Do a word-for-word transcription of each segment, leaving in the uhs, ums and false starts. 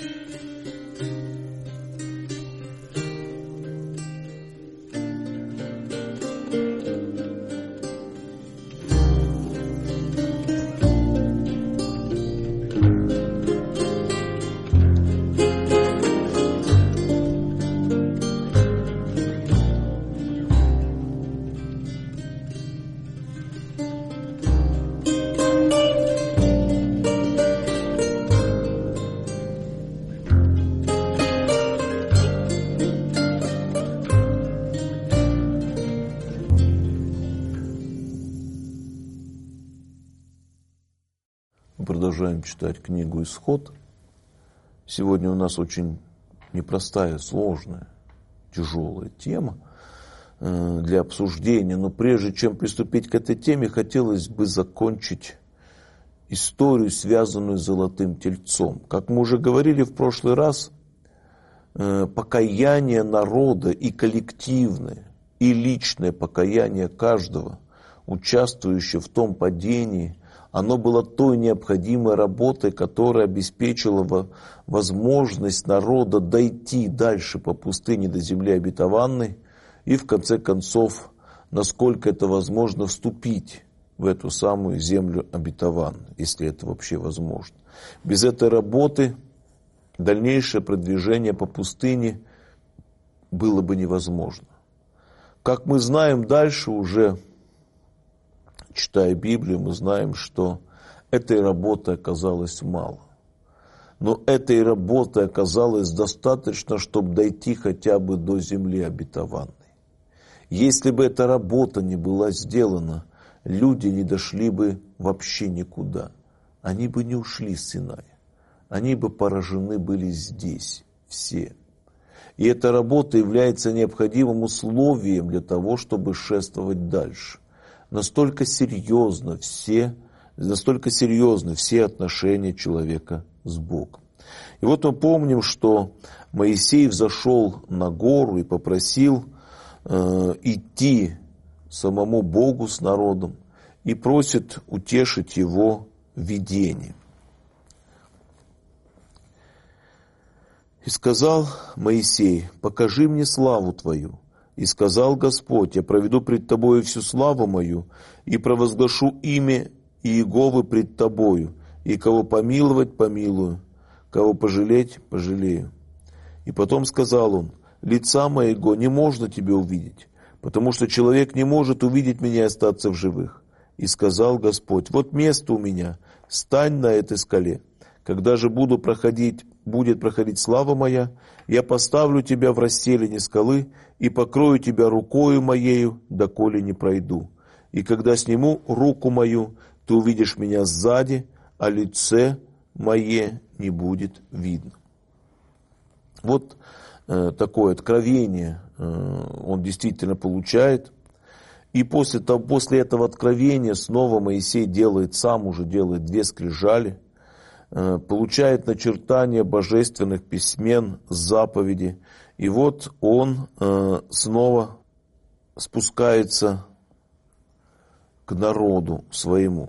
Продолжаем читать книгу «Исход». Сегодня у нас очень непростая, сложная, тяжелая тема для обсуждения. Но прежде чем приступить к этой теме, хотелось бы закончить историю, связанную с золотым тельцом. Как мы уже говорили в прошлый раз, покаяние народа и коллективное, и личное покаяние каждого, участвующего в том падении, оно было той необходимой работой, которая обеспечила возможность народа дойти дальше по пустыне до земли обетованной и, в конце концов, насколько это возможно, вступить в эту самую землю обетованную, если это вообще возможно. Без этой работы дальнейшее продвижение по пустыне было бы невозможно. Как мы знаем дальше уже, читая Библию, мы знаем, что этой работы оказалось мало. Но этой работы оказалось достаточно, чтобы дойти хотя бы до земли обетованной. Если бы эта работа не была сделана, люди не дошли бы вообще никуда. Они бы не ушли с Синая. Они бы поражены были здесь, все. И эта работа является необходимым условием для того, чтобы шествовать дальше. Настолько серьезно все, настолько серьезны все отношения человека с Богом. И вот мы помним, что Моисей взошел на гору и попросил э, идти самому Богу с народом и просит утешить его видением. И сказал Моисей: покажи мне славу твою. И сказал Господь: я проведу пред тобою всю славу мою, и провозглашу имя Иеговы пред тобою, и кого помиловать, помилую, кого пожалеть, пожалею. И потом сказал он: лица моего не можно тебе увидеть, потому что человек не может увидеть меня и остаться в живых. И сказал Господь: вот место у меня, стань на этой скале. Когда же буду проходить, будет проходить слава моя, я поставлю тебя в расселине скалы и покрою тебя рукою моею, доколе не пройду. И когда сниму руку мою, ты увидишь меня сзади, а лице мое не будет видно. Вот э, такое откровение э, он действительно получает. И после, того, после этого откровения снова Моисей делает, сам уже делает две скрижали, э, получает начертания божественных письмен, заповеди. И вот он э, снова спускается к народу своему.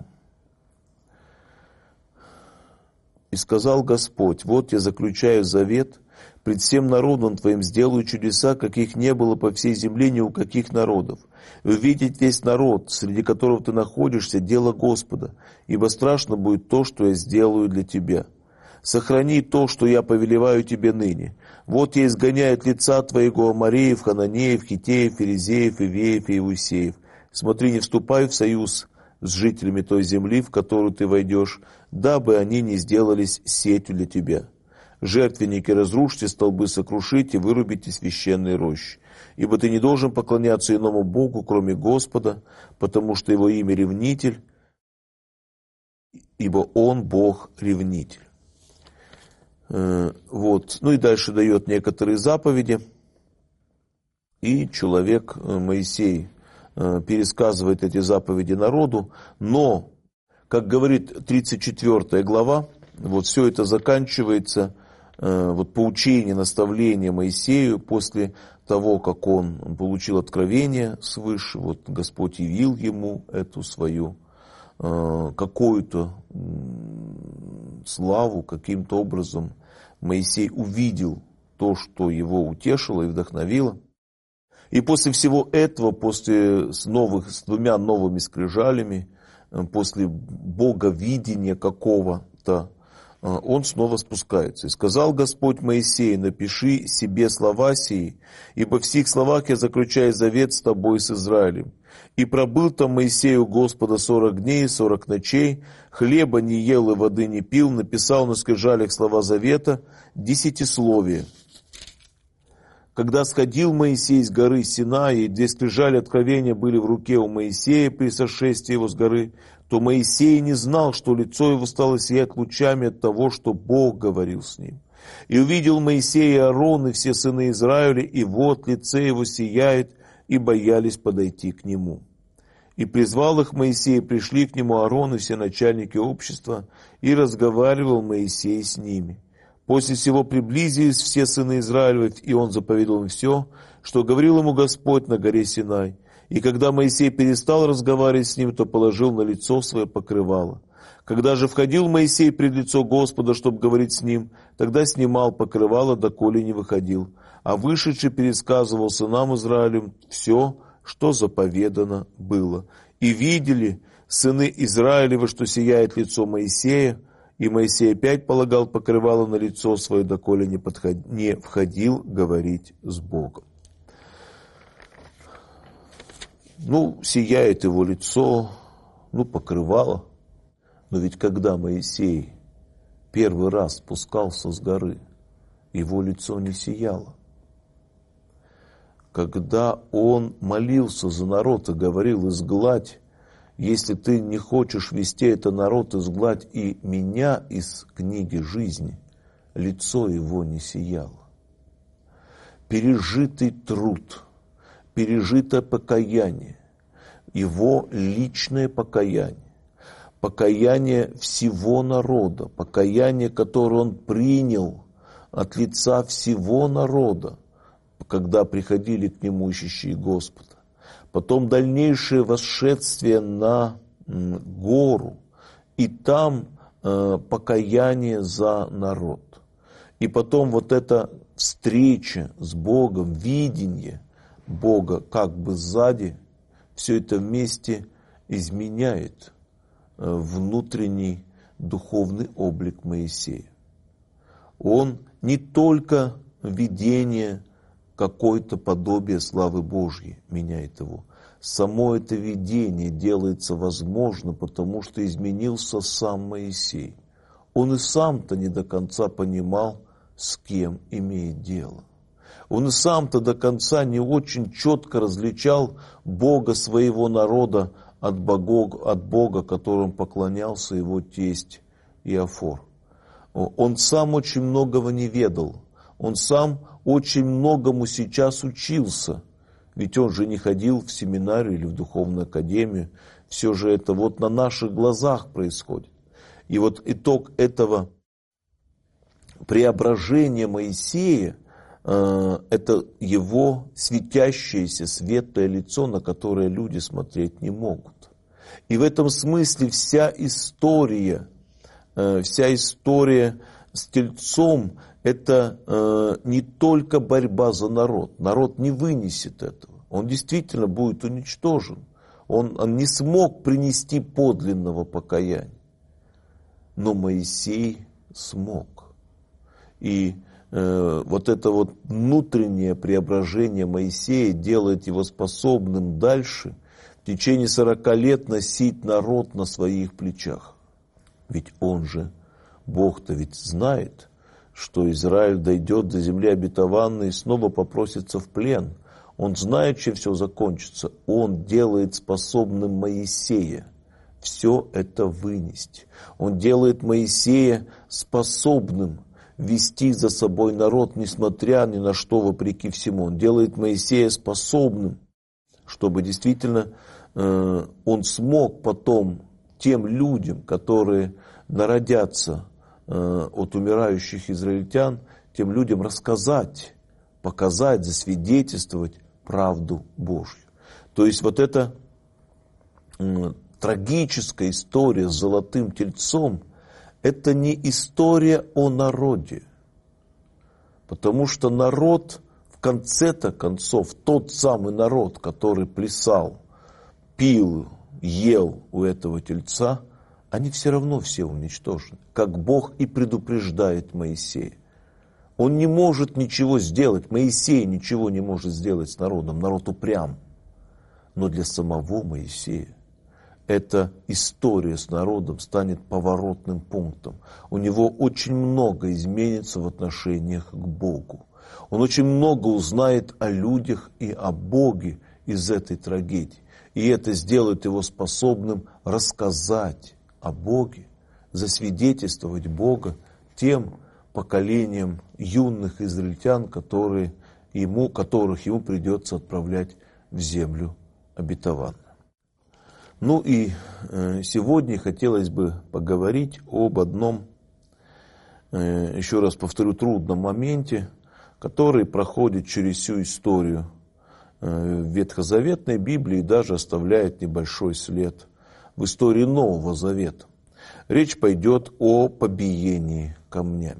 И сказал Господь: вот я заключаю завет, пред всем народом твоим сделаю чудеса, каких не было по всей земле ни у каких народов. И увидеть весь народ, среди которого ты находишься, дело Господа, ибо страшно будет то, что я сделаю для тебя. Сохрани то, что я повелеваю тебе ныне. Вот я изгоняю от лица твоего Амореев, Хананеев, Хитеев, Ферезеев, Ивеев и Иусеев. Смотри, не вступай в союз с жителями той земли, в которую ты войдешь, дабы они не сделались сетью для тебя. Жертвенники разрушьте, столбы сокрушите, вырубите священные рощи. Ибо ты не должен поклоняться иному Богу, кроме Господа, потому что его имя ревнитель, ибо он Бог-ревнитель. Вот. Ну и дальше дает некоторые заповеди. И человек, Моисей, пересказывает эти заповеди народу. Но, как говорит тридцать четвёртая глава, вот все это заканчивается, вот поучение, наставление Моисею после того, как он получил откровение свыше, вот Господь явил ему эту свою какую-то славу, каким-то образом Моисей увидел то, что его утешило и вдохновило. И после всего этого, после с, новых, с двумя новыми скрижалями, после боговидения какого-то, он снова спускается. «И сказал Господь Моисею: напиши себе слова сии, ибо в сих словах я заключаю завет с тобой, с Израилем. И пробыл там Моисей у Господа сорок дней и сорок ночей, хлеба не ел и воды не пил, написал на скрижалях слова завета, десятисловие. Когда сходил Моисей с горы Синай, и две скрижали откровения были в руке у Моисея при сошествии его с горы, то Моисей не знал, что лицо его стало сиять лучами от того, что Бог говорил с ним. И увидел Моисей и Аарон, и все сыны Израиля, и вот лице его сияет, и боялись подойти к нему. И призвал их Моисей, пришли к нему Аарон и все начальники общества, и разговаривал Моисей с ними. После всего приблизились все сыны Израилевых, и он заповедал им все, что говорил ему Господь на горе Синай. И когда Моисей перестал разговаривать с ним, то положил на лицо свое покрывало. Когда же входил Моисей пред лицо Господа, чтобы говорить с ним, тогда снимал покрывало, доколе не выходил. А вышедший пересказывал сынам Израилем все, что заповедано было. И видели сыны Израилева, что сияет лицо Моисея, и Моисей опять полагал покрывало на лицо свое, доколе не, подход... не входил говорить с Богом. Ну, сияет его лицо, ну, покрывало. Но ведь когда Моисей первый раз спускался с горы, его лицо не сияло. Когда он молился за народ и говорил: изгладь, если ты не хочешь вести это народ, изгладь и меня из книги жизни, лицо его не сияло. Пережитый труд, пережитое покаяние, его личное покаяние, покаяние всего народа, покаяние, которое он принял от лица всего народа, когда приходили к нему ищущие Господа. Потом дальнейшее восшествие на гору, и там э, покаяние за народ. И потом вот эта встреча с Богом, видение Бога как бы сзади, все это вместе изменяет э, внутренний духовный облик Моисея. Он не только видение, какое-то подобие славы Божьей меняет его. Само это видение делается возможно, потому что изменился сам Моисей. Он и сам-то не до конца понимал, с кем имеет дело. Он и сам-то до конца не очень четко различал Бога своего народа от Бога, от Бога, которому поклонялся его тесть Иофор. Он сам очень многого не ведал. Он сам очень многому сейчас учился, ведь он же не ходил в семинарию или в духовную академию, все же это вот на наших глазах происходит. И вот итог этого преображения Моисея, э, это его светящееся светлое лицо, на которое люди смотреть не могут. И в этом смысле вся история, э, вся история с Тельцом, это э, не только борьба за народ. Народ не вынесет этого. Он действительно будет уничтожен. Он, он не смог принести подлинного покаяния. Но Моисей смог. И э, вот это вот внутреннее преображение Моисея делает его способным дальше в течение сорока лет носить народ на своих плечах. Ведь он же, Бог-то ведь знает, что Израиль дойдет до земли обетованной и снова попросится в плен. Он знает, чем все закончится. Он делает способным Моисея все это вынести. Он делает Моисея способным вести за собой народ, несмотря ни на что, вопреки всему. Он делает Моисея способным, чтобы действительно э, он смог потом тем людям, которые народятся от умирающих израильтян, тем людям рассказать, показать, засвидетельствовать правду Божью. То есть вот эта трагическая история с золотым тельцом, это не история о народе, Потому что народ, в конце-то концов, тот самый народ, который плясал, пил, ел у этого тельца, они все равно все уничтожены, как Бог и предупреждает Моисея. Он не может ничего сделать, Моисей ничего не может сделать с народом, народ упрям. Но для самого Моисея эта история с народом станет поворотным пунктом. У него очень много изменится в отношениях к Богу. Он очень много узнает о людях и о Боге из этой трагедии. И это сделает его способным рассказать о Боге, засвидетельствовать Бога тем поколениям юных израильтян, которые ему, которых ему придется отправлять в землю обетованную. Ну и сегодня хотелось бы поговорить об одном, еще раз повторю, трудном моменте, который проходит через всю историю Ветхозаветной Библии и даже оставляет небольшой след в истории Нового Завета. Речь пойдет о побиении камнями.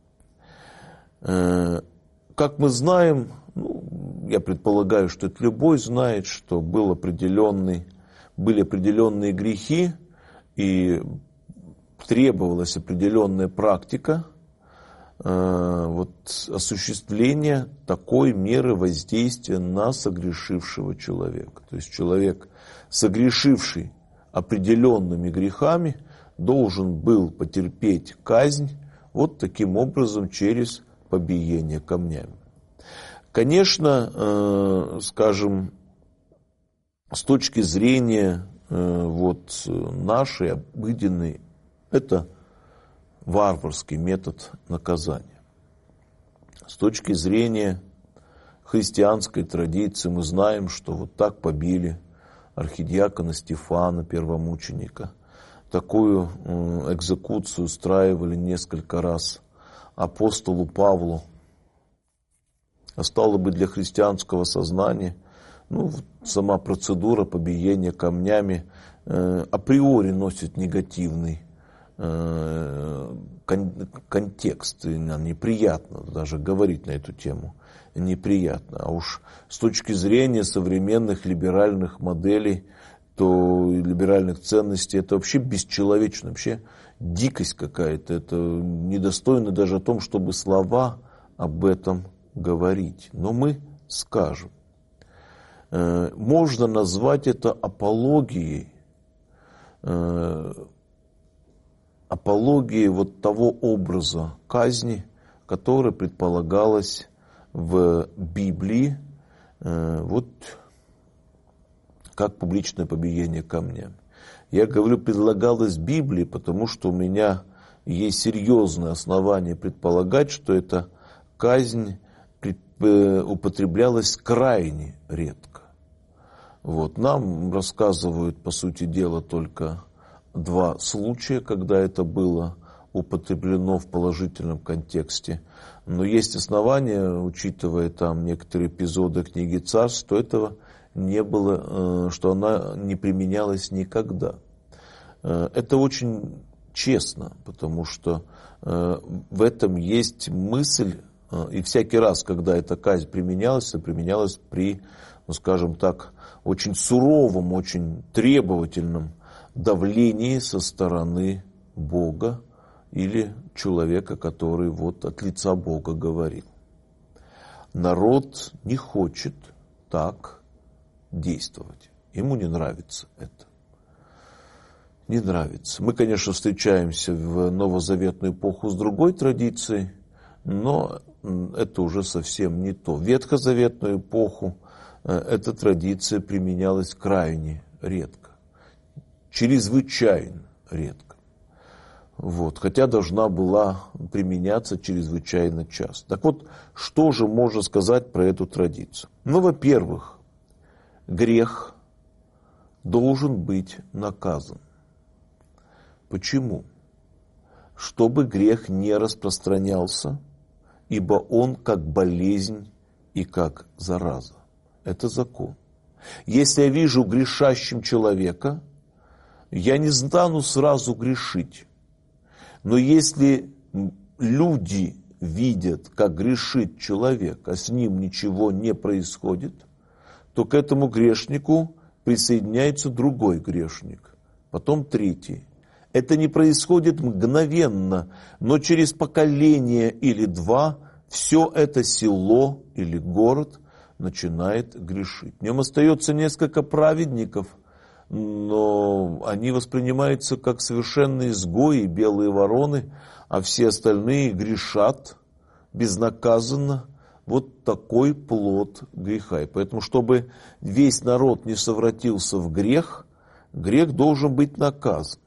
Как мы знаем, ну, я предполагаю, что это любой знает, что был определенный, были определенные грехи и требовалась определенная практика э, вот, осуществления такой меры воздействия на согрешившего человека. То есть человек, согрешивший определенными грехами, должен был потерпеть казнь вот таким образом через побиение камнями. Конечно, э, скажем, с точки зрения э, вот, нашей обыденной, это варварский метод наказания. С точки зрения христианской традиции мы знаем, что вот так побили архидиакона Стефана, первомученика. Такую э, экзекуцию устраивали несколько раз апостолу Павлу. А стало бы для христианского сознания, ну, сама процедура побиения камнями э, априори носит негативный э, кон- контекст. И нам неприятно даже говорить на эту тему. Неприятно. А уж с точки зрения современных либеральных моделей, то либеральных ценностей, это вообще бесчеловечно, вообще дикость какая-то. Это недостойно даже о том, чтобы слова об этом говорить. Но мы скажем. Можно назвать это апологией, апологией вот того образа казни, который предполагалось в Библии, вот как публичное побиение камнями. Я говорю, предлагалось в Библии, потому что у меня есть серьезное основание предполагать, что эта казнь употреблялась крайне редко. Вот. Нам рассказывают, по сути дела, только два случая, когда это было употреблено в положительном контексте. Но есть основания, учитывая там некоторые эпизоды книги Царств, что этого не было, что она не применялась никогда. Это очень честно, потому что в этом есть мысль, и всякий раз, когда эта казнь применялась, применялась при, ну, скажем так, очень суровом, очень требовательном давлении со стороны Бога или человека, который вот от лица Бога говорил. Народ не хочет так действовать. Ему не нравится это. Не нравится. Мы, конечно, встречаемся в новозаветную эпоху с другой традицией, но это уже совсем не то. В ветхозаветную эпоху эта традиция применялась крайне редко. Чрезвычайно редко. Вот. Хотя должна была применяться чрезвычайно часто. Так вот, что же можно сказать про эту традицию? Ну, во-первых, грех должен быть наказан. Почему? Чтобы грех не распространялся, ибо он как болезнь и как зараза. Это закон. Если я вижу грешащим человека, я не стану сразу грешить. Но если люди видят, как грешит человек, а с ним ничего не происходит, то к этому грешнику присоединяется другой грешник, потом третий. Это не происходит мгновенно, но через поколение или два все это село или город начинает грешить. В нем остается несколько праведников, но они воспринимаются как совершенные изгои, белые вороны, а все остальные грешат безнаказанно. Вот такой плод греха. И поэтому, чтобы весь народ не совратился в грех, грех должен быть наказан.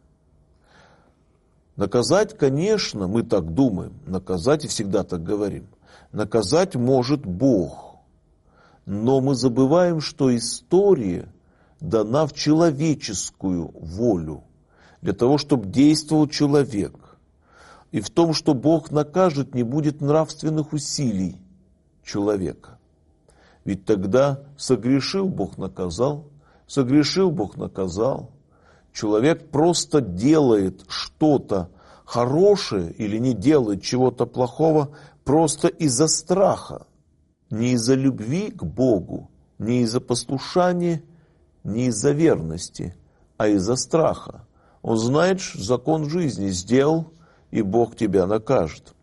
Наказать, конечно, мы так думаем, наказать и всегда так говорим, наказать может Бог. Но мы забываем, что история дана в человеческую волю, для того, чтобы действовал человек. И в том, что Бог накажет, не будет нравственных усилий человека. Ведь тогда согрешил Бог наказал, согрешил Бог наказал. Человек просто делает что-то хорошее или не делает чего-то плохого просто из-за страха. Не из-за любви к Богу, не из-за послушания, не из-за верности, а из-за страха. Он знает закон жизни, сделал, и Бог тебя накажет.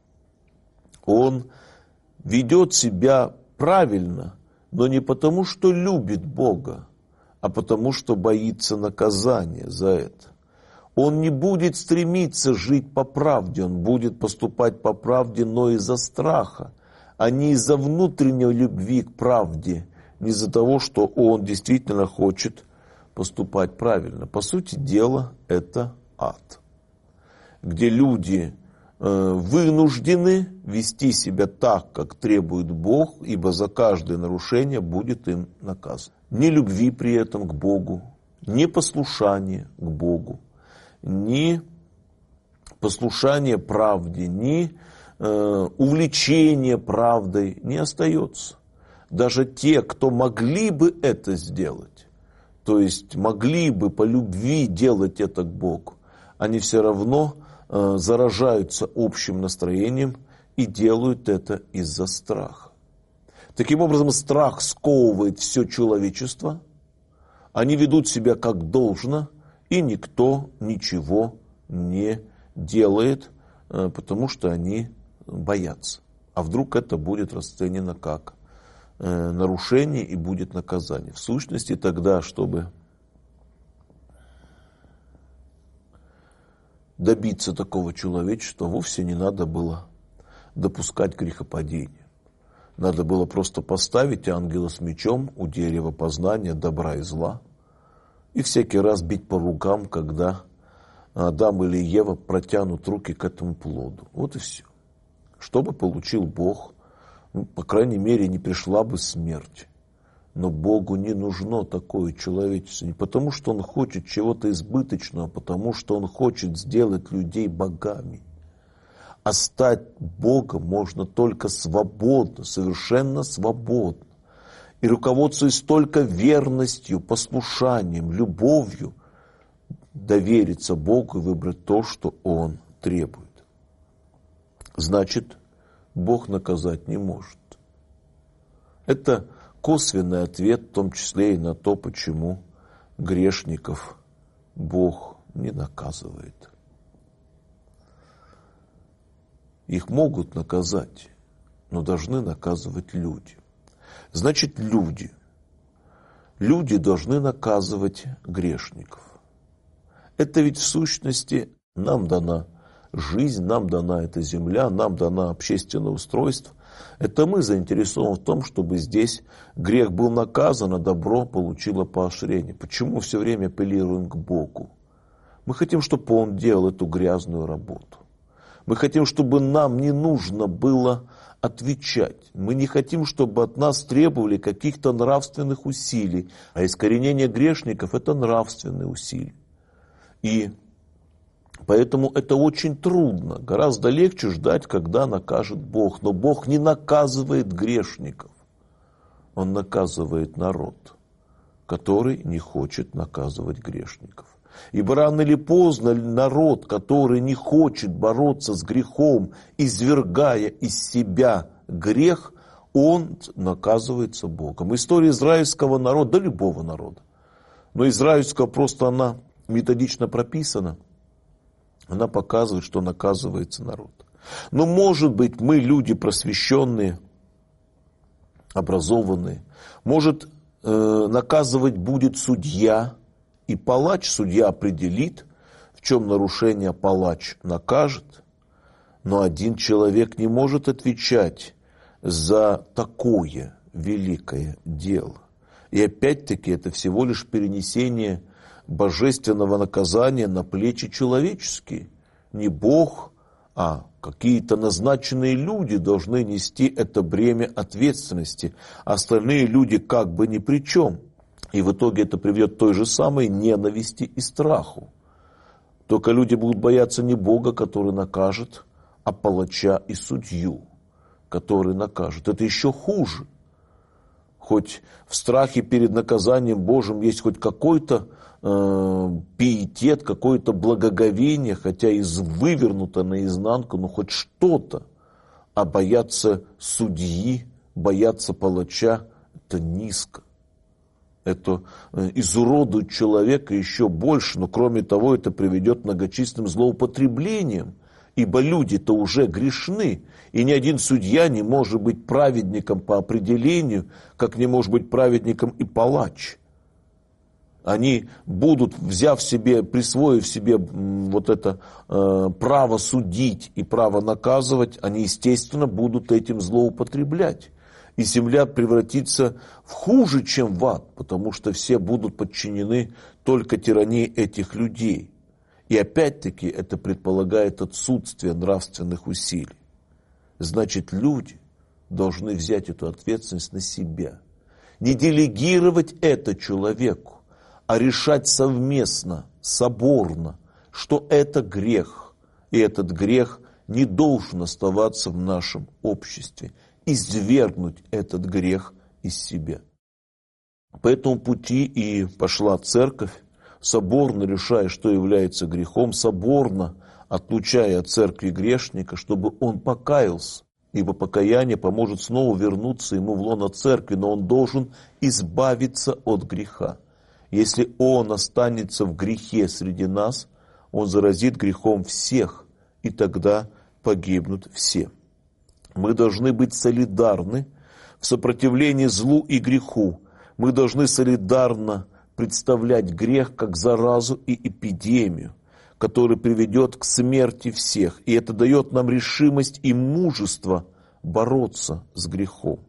Он ведет себя правильно, но не потому, что любит Бога, а потому, что боится наказания за это. Он не будет стремиться жить по правде, он будет поступать по правде, но из-за страха, а не из-за внутренней любви к правде, не из-за того, что он действительно хочет поступать правильно. По сути дела, это ад, где люди э, вынуждены вести себя так, как требует Бог, ибо за каждое нарушение будет им наказан. Ни любви при этом к Богу, ни послушания к Богу, ни послушания правде, ни э, увлечения правдой не остается. Даже те, кто могли бы это сделать, то есть могли бы по любви делать это к Богу, они все равно э, заражаются общим настроением и делают это из-за страха. Таким образом, страх сковывает все человечество, они ведут себя как должно, и никто ничего не делает, э, потому что они боятся. А вдруг это будет расценено как э, нарушение и будет наказание. В сущности, тогда, чтобы добиться такого человечества, вовсе не надо было допускать грехопадения. Надо было просто поставить ангела с мечом у дерева познания добра и зла и всякий раз бить по рукам, когда Адам или Ева протянут руки к этому плоду. Вот и все. Что бы получил Бог? Ну, по крайней мере, не пришла бы смерть. Но Богу не нужно такое человечество. Не потому, что Он хочет чего-то избыточного, а потому, что Он хочет сделать людей богами. А стать Богом можно только свободно, совершенно свободно. И руководствуясь только верностью, послушанием, любовью, довериться Богу и выбрать то, что Он требует. Значит, Бог наказать не может. Это косвенный ответ, в том числе и на то, почему грешников Бог не наказывает. Их могут наказать, но должны наказывать люди. Значит, люди. Люди должны наказывать грешников. Это ведь в сущности нам дана жизнь, нам дана эта земля, нам дана общественное устройство. Это мы заинтересованы в том, чтобы здесь грех был наказан, а добро получило поощрение. Почему все время апеллируем к Богу? Мы хотим, чтобы Он делал эту грязную работу. Мы хотим, чтобы нам не нужно было отвечать. Мы не хотим, чтобы от нас требовали каких-то нравственных усилий. А искоренение грешников – это нравственные усилия. И поэтому это очень трудно. Гораздо легче ждать, когда накажет Бог. Но Бог не наказывает грешников. Он наказывает народ, который не хочет наказывать грешников. Ибо рано или поздно народ, который не хочет бороться с грехом, извергая из себя грех, он наказывается Богом. История израильского народа, да любого народа, но израильского просто она методично прописана, она показывает, что наказывается народ. Но может быть мы люди просвещенные, образованные, может э, наказывать будет судья, и палач, судья определит, в чем нарушение, палач накажет, но один человек не может отвечать за такое великое дело. И опять-таки это всего лишь перенесение божественного наказания на плечи человеческие. Не Бог, а какие-то назначенные люди должны нести это бремя ответственности. Остальные люди как бы ни при чем. И в итоге это приведет к той же самой ненависти и страху. Только люди будут бояться не Бога, который накажет, а палача и судью, который накажет. Это еще хуже. Хоть в страхе перед наказанием Божьим есть хоть какой-то э, пиетет, какое-то благоговение, хотя и вывернуто наизнанку, но хоть что-то. А бояться судьи, бояться палача – это низко. Это изуродует человека еще больше, но кроме того это приведет к многочисленным злоупотреблениям, ибо люди-то уже грешны, и ни один судья не может быть праведником по определению, как не может быть праведником и палач. Они будут, взяв себе, присвоив себе вот это э, право судить и право наказывать, они, естественно, будут этим злоупотреблять. И земля превратится в хуже, чем в ад, потому что все будут подчинены только тирании этих людей. И опять-таки это предполагает отсутствие нравственных усилий. Значит, люди должны взять эту ответственность на себя. Не делегировать это человеку, а решать совместно, соборно, что это грех. И этот грех не должен оставаться в нашем обществе. Извергнуть этот грех из себя. По этому пути и пошла церковь, соборно решая, что является грехом, соборно отлучая от церкви грешника, чтобы он покаялся. Ибо покаяние поможет снова вернуться ему в лоно церкви, но он должен избавиться от греха. Если он останется в грехе среди нас, он заразит грехом всех, и тогда погибнут все. Мы должны быть солидарны в сопротивлении злу и греху. Мы должны солидарно представлять грех как заразу и эпидемию, который приведет к смерти всех. И это дает нам решимость и мужество бороться с грехом.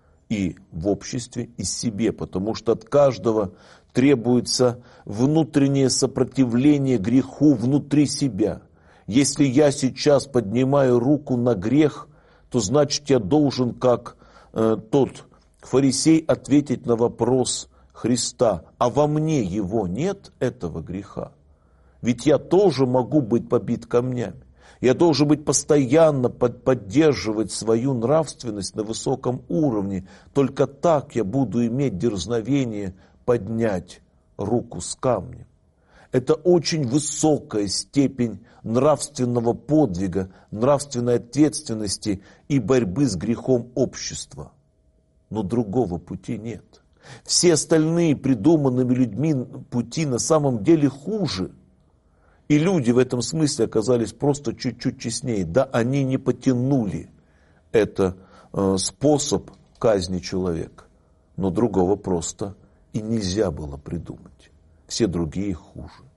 И в обществе, и себе, потому что от каждого требуется внутреннее сопротивление греху внутри себя. Если я сейчас поднимаю руку на грех, то значит я должен, как э, тот фарисей, ответить на вопрос Христа: а во мне его нет, этого греха? Ведь я тоже могу быть побит камнями. Я должен быть постоянно под, поддерживать свою нравственность на высоком уровне. Только так я буду иметь дерзновение поднять руку с камнем. Это очень высокая степень нравственного подвига, нравственной ответственности и борьбы с грехом общества. Но другого пути нет. Все остальные придуманными людьми пути на самом деле хуже. И люди в этом смысле оказались просто чуть-чуть честнее. Да, они не потянули. Это э, способ казни человека. Но другого просто и нельзя было придумать. Все другие хуже.